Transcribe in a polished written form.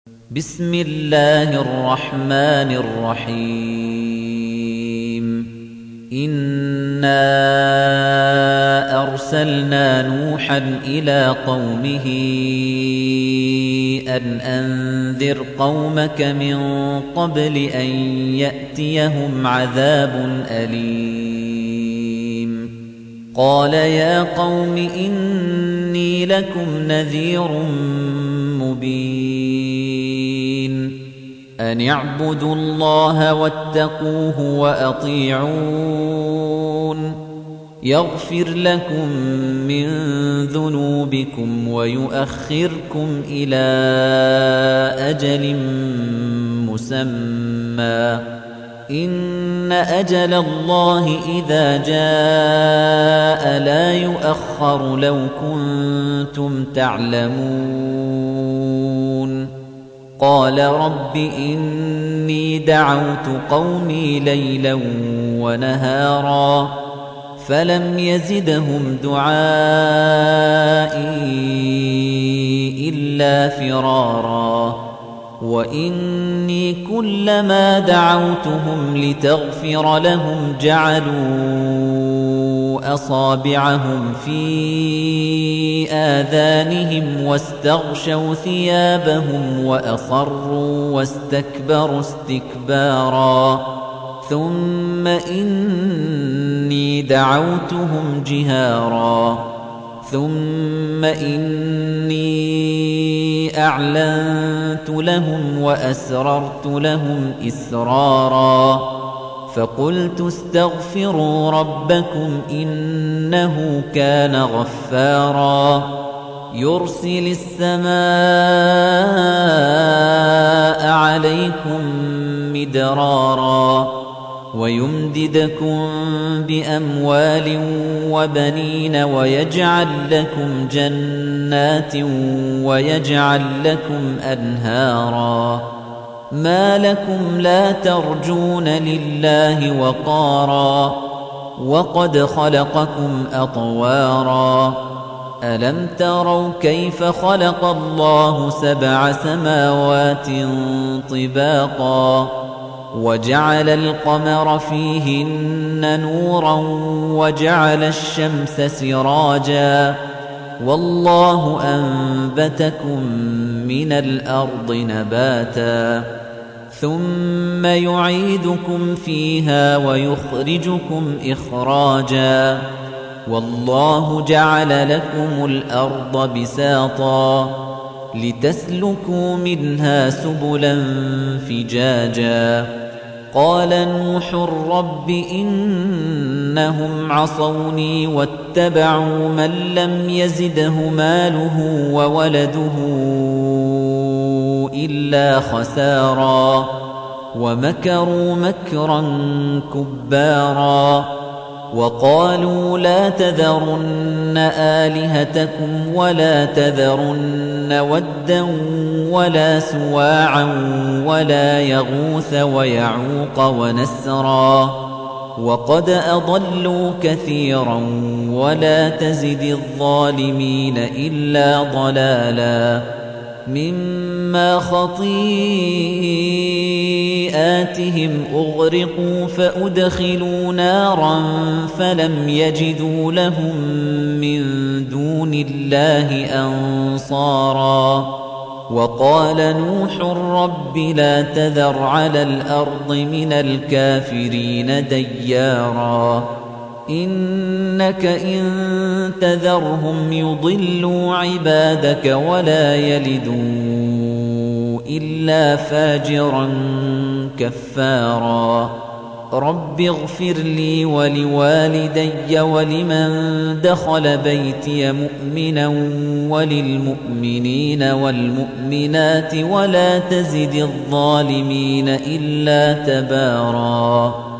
بسم الله الرحمن الرحيم إنا أرسلنا نوحا إلى قومه أن أنذر قومك من قبل أن يأتيهم عذاب أليم قال يا قوم إني لكم نذير مبين أن اعبدوا الله واتقوه وأطيعون يغفر لكم من ذنوبكم ويؤخركم إلى أجل مسمى إن أجل الله إذا جاء لا يؤخر لو كنتم تعلمون قال رب إني دعوت قومي ليلا ونهارا فلم يزدهم دعائي إلا فرارا وإني كلما دعوتهم لتغفر لهم جعلوا أصابعهم في آذانهم واستغشوا ثيابهم وأصروا واستكبروا استكبارا ثم إني دعوتهم جهارا ثم إني أعلنت لهم وأسررت لهم إسرارا فقلت استغفروا ربكم إنه كان غفارا يرسل السماء عليكم مدرارا ويمددكم بأموال وبنين ويجعل لكم جنات ويجعل لكم أنهارا ما لكم لا ترجون لله وقارا وقد خلقكم أطوارا ألم تروا كيف خلق الله 7 سماوات طباقا وجعل القمر فيهن نورا وجعل الشمس سراجا والله أنبتكم من الأرض نباتا ثم يعيدكم فيها ويخرجكم إخراجا والله جعل لكم الأرض بساطا لتسلكوا منها سبلا فجاجا قال نوح رب إنهم عصوني واتبعوا من لم يزده ماله وولده إلا خسارا ومكروا مكرا كبارا وقالوا لا تذرن آلهتكم ولا تذرن ودا ولا سواعا ولا يغوث ويعوق ونسرا وقد أضلوا كثيرا ولا تزد الظالمين إلا ضلالا مما خطيئاتهم أغرقوا فأدخلوا نارا فلم يجدوا لهم من دون الله أنصارا وقال نوح رب لا تذر على الأرض من الكافرين ديارا إنك إن تذرهم يضلوا عبادك ولا يلدوا إلا فاجرا كفارا رب اغفر لي ولوالدي ولمن دخل بيتي مؤمنا وللمؤمنين والمؤمنات ولا تزد الظالمين إلا تباراً